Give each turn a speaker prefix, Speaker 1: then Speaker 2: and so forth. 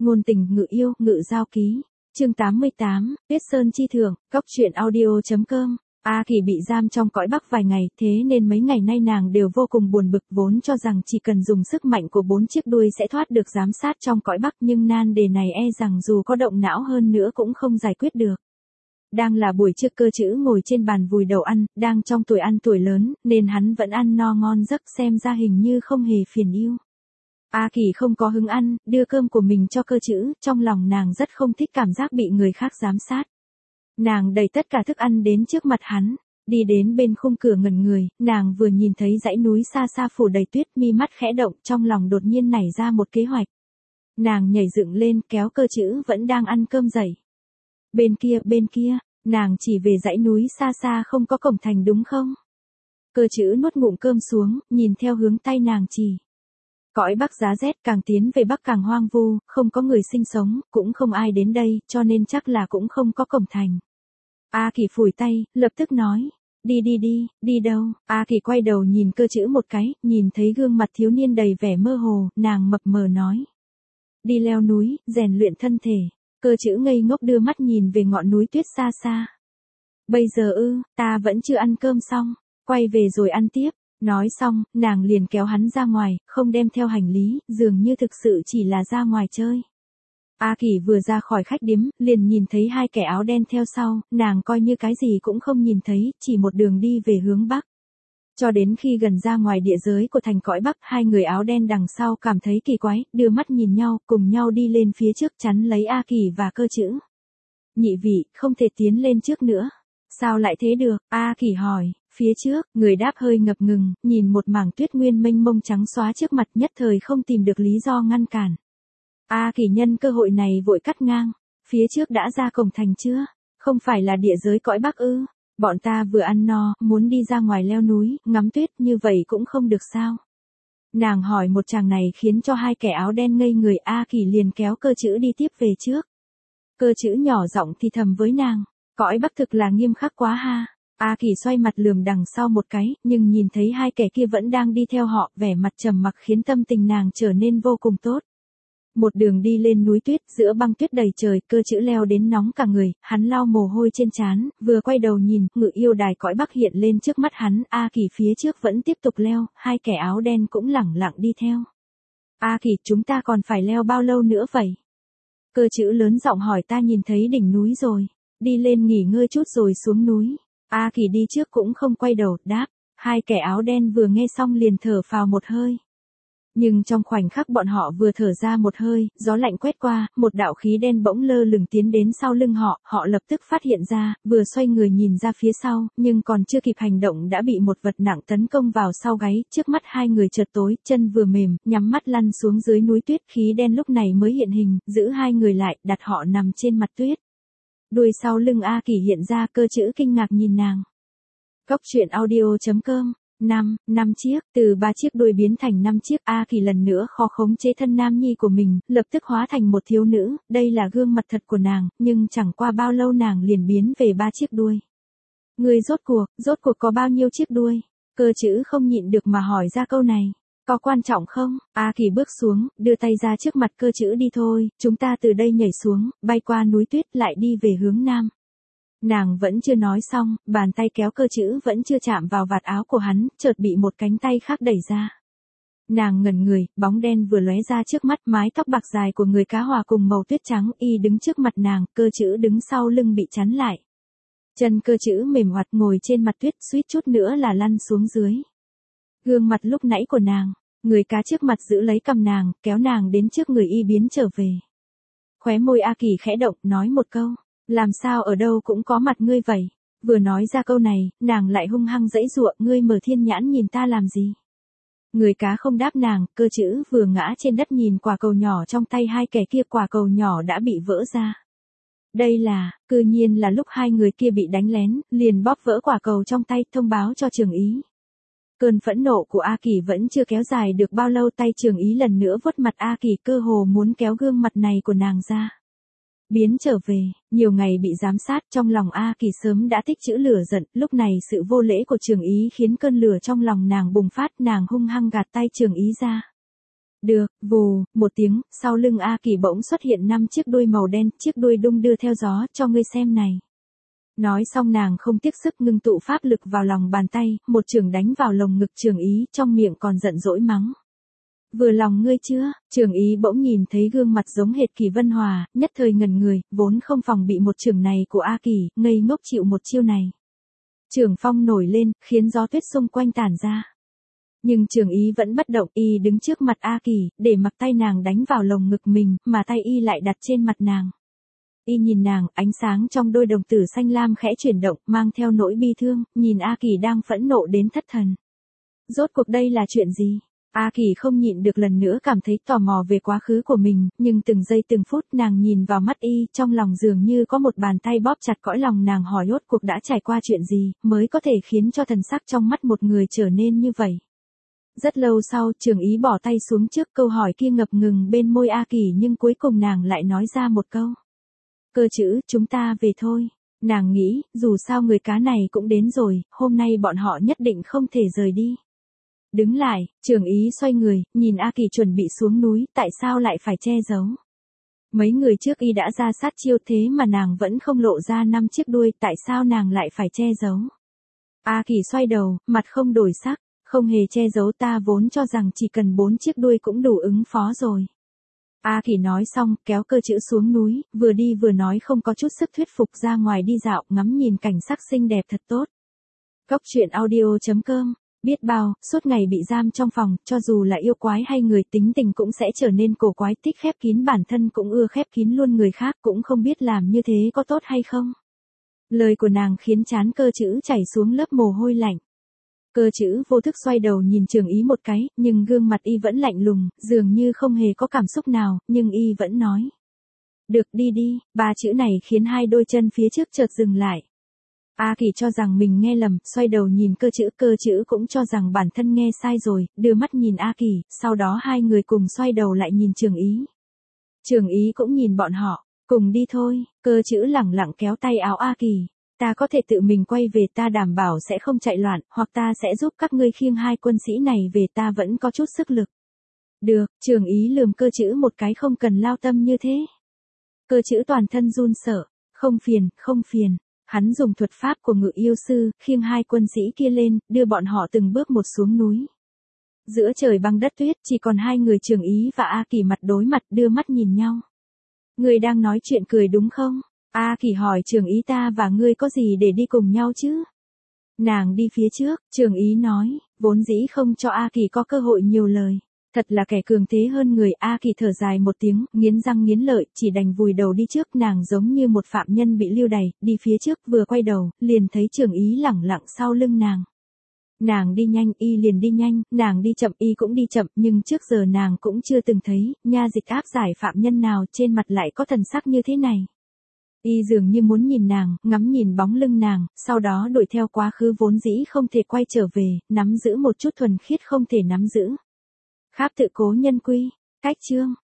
Speaker 1: ngôn tình ngự yêu, ngự giao ký. Chương 88, Tuyết Sơn chi thưởng, Cóc truyện audio.com. A Kỳ bị giam trong cõi Bắc vài ngày, thế nên mấy ngày nay nàng đều vô cùng buồn bực, vốn cho rằng chỉ cần dùng sức mạnh của 4 chiếc đuôi sẽ thoát được giám sát trong cõi Bắc, nhưng nan đề này e rằng dù có động não hơn nữa cũng không giải quyết được. Đang là buổi trưa, Cơ Trữ ngồi trên bàn vùi đầu ăn, đang trong tuổi ăn tuổi lớn, nên hắn vẫn ăn no ngon giấc, xem ra hình như không hề phiền yêu. A Kỳ không có hứng ăn, đưa cơm của mình cho Cơ Trữ, trong lòng nàng rất không thích cảm giác bị người khác giám sát. Nàng đẩy tất cả thức ăn đến trước mặt hắn, đi đến bên khung cửa ngẩn người, nàng vừa nhìn thấy dãy núi xa xa phủ đầy tuyết, mi mắt khẽ động, trong lòng đột nhiên nảy ra một kế hoạch. Nàng nhảy dựng lên, kéo Cơ Trữ vẫn đang ăn cơm dậy. Bên kia, nàng chỉ về dãy núi xa xa không có cổng thành đúng không? Cơ Trữ nuốt ngụm cơm xuống, nhìn theo hướng tay nàng chỉ. Cõi Bắc giá rét, càng tiến về Bắc càng hoang vu, không có người sinh sống, cũng không ai đến đây, cho nên chắc là cũng không có cổng thành. A Kỳ phủi tay, lập tức nói, đi đâu? A Kỳ quay đầu nhìn Cơ Trữ một cái, nhìn thấy gương mặt thiếu niên đầy vẻ mơ hồ, nàng mập mờ nói. Đi leo núi, rèn luyện thân thể. Cơ Trữ ngây ngốc đưa mắt nhìn về ngọn núi tuyết xa xa. Bây giờ ta vẫn chưa ăn cơm xong, quay về rồi ăn tiếp. Nói xong, nàng liền kéo hắn ra ngoài, không đem theo hành lý, dường như thực sự chỉ là ra ngoài chơi. A Kỳ vừa ra khỏi khách điếm, liền nhìn thấy hai kẻ áo đen theo sau, nàng coi như cái gì cũng không nhìn thấy, chỉ một đường đi về hướng Bắc. Cho đến khi gần ra ngoài địa giới của thành cõi Bắc, hai người áo đen đằng sau cảm thấy kỳ quái, đưa mắt nhìn nhau, cùng nhau đi lên phía trước chắn lấy A Kỳ và Cơ Trữ. Nhị vị, không thể tiến lên trước nữa. Sao lại thế được? A Kỳ hỏi. Phía trước, người đáp hơi ngập ngừng, nhìn một mảng tuyết nguyên mênh mông trắng xóa trước mặt, nhất thời không tìm được lý do ngăn cản. A Kỳ nhân cơ hội này vội cắt ngang. Phía trước đã ra cổng thành chưa? Không phải là địa giới cõi Bắc ư? Bọn ta vừa ăn no, muốn đi ra ngoài leo núi, ngắm tuyết, như vậy cũng không được sao? Nàng hỏi một chàng này khiến cho hai kẻ áo đen ngây người. A Kỳ liền kéo Cơ Trữ đi tiếp về trước. Cơ Trữ nhỏ giọng thì thầm với nàng. Cõi Bắc thực là nghiêm khắc quá ha. A Kỳ xoay mặt lườm đằng sau một cái, nhưng nhìn thấy hai kẻ kia vẫn đang đi theo họ, vẻ mặt trầm mặc khiến tâm tình nàng trở nên vô cùng tốt. Một đường đi lên núi tuyết, giữa băng tuyết đầy trời, Cơ Trữ leo đến nóng cả người, hắn lau mồ hôi trên trán, vừa quay đầu nhìn, ngự yêu đài cõi Bắc hiện lên trước mắt hắn. A Kỳ phía trước vẫn tiếp tục leo, hai kẻ áo đen cũng lẳng lặng đi theo. A Kỳ, chúng ta còn phải leo bao lâu nữa vậy? Cơ Trữ lớn giọng hỏi. Ta nhìn thấy đỉnh núi rồi, đi lên nghỉ ngơi chút rồi xuống núi. A Kỳ đi trước cũng không quay đầu, đáp. Hai kẻ áo đen vừa nghe xong liền thở phào một hơi. Nhưng trong khoảnh khắc bọn họ vừa thở ra một hơi, gió lạnh quét qua, một đạo khí đen bỗng lơ lửng tiến đến sau lưng họ, họ lập tức phát hiện ra, vừa xoay người nhìn ra phía sau, nhưng còn chưa kịp hành động đã bị một vật nặng tấn công vào sau gáy, trước mắt hai người chợt tối, chân vừa mềm, nhắm mắt lăn xuống dưới núi tuyết, khí đen lúc này mới hiện hình, giữ hai người lại, đặt họ nằm trên mặt tuyết. Đuôi sau lưng A Kỳ hiện ra. Cơ Trữ kinh ngạc nhìn nàng. Cóc truyện audio.com. 5 chiếc, từ 3 chiếc đuôi biến thành 5 chiếc. A Kỳ lần nữa khó khống chế thân nam nhi của mình, lập tức hóa thành một thiếu nữ, đây là gương mặt thật của nàng, nhưng chẳng qua bao lâu nàng liền biến về 3 chiếc đuôi. Người rốt cuộc có bao nhiêu chiếc đuôi? Cơ Trữ không nhịn được mà hỏi ra câu này. Có quan trọng không? A Kỳ bước xuống, đưa tay ra trước mặt Cơ Trữ. Đi thôi, chúng ta từ đây nhảy xuống, bay qua núi tuyết lại đi về hướng nam. Nàng vẫn chưa nói xong, bàn tay kéo Cơ Trữ vẫn chưa chạm vào vạt áo của hắn, chợt bị một cánh tay khác đẩy ra. Nàng ngẩn người, bóng đen vừa lóe ra trước mắt, mái tóc bạc dài của người cá hòa cùng màu tuyết trắng, y đứng trước mặt nàng, Cơ Trữ đứng sau lưng bị chắn lại. Chân Cơ Trữ mềm oặt ngồi trên mặt tuyết, suýt chút nữa là lăn xuống dưới. Gương mặt lúc nãy của nàng, người cá trước mặt giữ lấy cằm nàng, kéo nàng đến trước người y biến trở về. Khóe môi A Kỳ khẽ động, nói một câu. Làm sao ở đâu cũng có mặt ngươi vậy? Vừa nói ra câu này, nàng lại hung hăng giãy giụa. Ngươi mở thiên nhãn nhìn ta làm gì? Người cá không đáp nàng. Cơ Trữ vừa ngã trên đất nhìn quả cầu nhỏ trong tay hai kẻ kia, quả cầu nhỏ đã bị vỡ ra. Đây là, cư nhiên là lúc hai người kia bị đánh lén, liền bóp vỡ quả cầu trong tay, thông báo cho Trường Ý. Cơn phẫn nộ của A Kỳ vẫn chưa kéo dài được bao lâu, tay Trường Ý lần nữa vuốt mặt A Kỳ, cơ hồ muốn kéo gương mặt này của nàng ra. Biến trở về, nhiều ngày bị giám sát, trong lòng A Kỳ sớm đã tích trữ lửa giận, lúc này sự vô lễ của Trường Ý khiến cơn lửa trong lòng nàng bùng phát, nàng hung hăng gạt tay Trường Ý ra. Được, vù, một tiếng, sau lưng A Kỳ bỗng xuất hiện 5 chiếc đuôi màu đen, chiếc đuôi đung đưa theo gió, cho ngươi xem này. Nói xong nàng không tiếc sức ngưng tụ pháp lực vào lòng bàn tay, một chưởng đánh vào lồng ngực Trường Ý, trong miệng còn giận dỗi mắng. Vừa lòng ngươi chưa? Trường Ý bỗng nhìn thấy gương mặt giống hệt Kỳ Vân Hòa, nhất thời ngẩn người, vốn không phòng bị một chưởng này của A Kỳ, ngây ngốc chịu một chiêu này. Trường phong nổi lên, khiến gió tuyết xung quanh tản ra. Nhưng Trường Ý vẫn bất động, y đứng trước mặt A Kỳ, để mặc tay nàng đánh vào lồng ngực mình, mà tay y lại đặt trên mặt nàng. Y nhìn nàng, ánh sáng trong đôi đồng tử xanh lam khẽ chuyển động, mang theo nỗi bi thương, nhìn A Kỳ đang phẫn nộ đến thất thần. Rốt cuộc đây là chuyện gì? A Kỳ không nhịn được lần nữa cảm thấy tò mò về quá khứ của mình, nhưng từng giây từng phút nàng nhìn vào mắt y, trong lòng dường như có một bàn tay bóp chặt cõi lòng nàng, hỏi rốt cuộc đã trải qua chuyện gì, mới có thể khiến cho thần sắc trong mắt một người trở nên như vậy. Rất lâu sau, Trường Ý bỏ tay xuống trước câu hỏi kia ngập ngừng bên môi A Kỳ, nhưng cuối cùng nàng lại nói ra một câu. Cơ chữ, chúng ta về thôi. Nàng nghĩ, dù sao người cá này cũng đến rồi, hôm nay bọn họ nhất định không thể rời đi. Đứng lại, Trường Ý xoay người, nhìn A Kỳ chuẩn bị xuống núi, tại sao lại phải che giấu? Mấy người trước y đã ra sát chiêu thế mà nàng vẫn không lộ ra 5 chiếc đuôi, tại sao nàng lại phải che giấu? A Kỳ xoay đầu, mặt không đổi sắc, không hề che giấu, ta vốn cho rằng chỉ cần 4 chiếc đuôi cũng đủ ứng phó rồi. A Kỳ nói xong, kéo Cơ chữ xuống núi, vừa đi vừa nói không có chút sức thuyết phục, ra ngoài đi dạo, ngắm nhìn cảnh sắc xinh đẹp thật tốt. Cốc truyện audio.com. Biết bao, suốt ngày bị giam trong phòng, cho dù là yêu quái hay người tính tình cũng sẽ trở nên cổ quái, thích khép kín bản thân cũng ưa khép kín luôn người khác, cũng không biết làm như thế có tốt hay không. Lời của nàng khiến trán Cơ chữ chảy xuống lớp mồ hôi lạnh. Cơ chữ vô thức xoay đầu nhìn Trường Ý một cái, nhưng gương mặt y vẫn lạnh lùng, dường như không hề có cảm xúc nào, nhưng y vẫn nói. Được, đi đi, 3 chữ này khiến hai đôi chân phía trước chợt dừng lại. A Kỳ cho rằng mình nghe lầm, xoay đầu nhìn Cơ chữ cũng cho rằng bản thân nghe sai rồi, đưa mắt nhìn A Kỳ, sau đó hai người cùng xoay đầu lại nhìn Trường Ý. Trường Ý cũng nhìn bọn họ, cùng đi thôi. Cơ chữ lẳng lặng kéo tay áo A Kỳ. Ta có thể tự mình quay về, ta đảm bảo sẽ không chạy loạn, hoặc ta sẽ giúp các ngươi khiêng hai quân sĩ này về, ta vẫn có chút sức lực. Được, Trường Ý lườm Cơ chữ một cái, không cần lao tâm như thế. Cơ chữ toàn thân run sợ, không phiền, không phiền. Hắn dùng thuật pháp của Ngự yêu sư, khiêng hai quân sĩ kia lên, đưa bọn họ từng bước một xuống núi. Giữa trời băng đất tuyết, chỉ còn hai người Trường Ý và A Kỳ mặt đối mặt, đưa mắt nhìn nhau. Ngươi đang nói chuyện cười đúng không? A Kỳ hỏi Trường Ý, ta và ngươi có gì để đi cùng nhau chứ? Nàng đi phía trước, Trường Ý nói, vốn dĩ không cho A Kỳ có cơ hội nhiều lời. Thật là kẻ cường thế hơn người. A Kỳ thở dài một tiếng, nghiến răng nghiến lợi, chỉ đành vùi đầu đi trước. Nàng giống như một phạm nhân bị lưu đày, đi phía trước, vừa quay đầu, liền thấy Trường Ý lẳng lặng sau lưng nàng. Nàng đi nhanh, y liền đi nhanh, nàng đi chậm, y cũng đi chậm, nhưng trước giờ nàng cũng chưa từng thấy, nha dịch áp giải phạm nhân nào trên mặt lại có thần sắc như thế này. Y dường như muốn nhìn nàng, ngắm nhìn bóng lưng nàng, sau đó đuổi theo quá khứ vốn dĩ không thể quay trở về, nắm giữ một chút thuần khiết không thể nắm giữ. Kháp tự cố nhân quy, cách chương.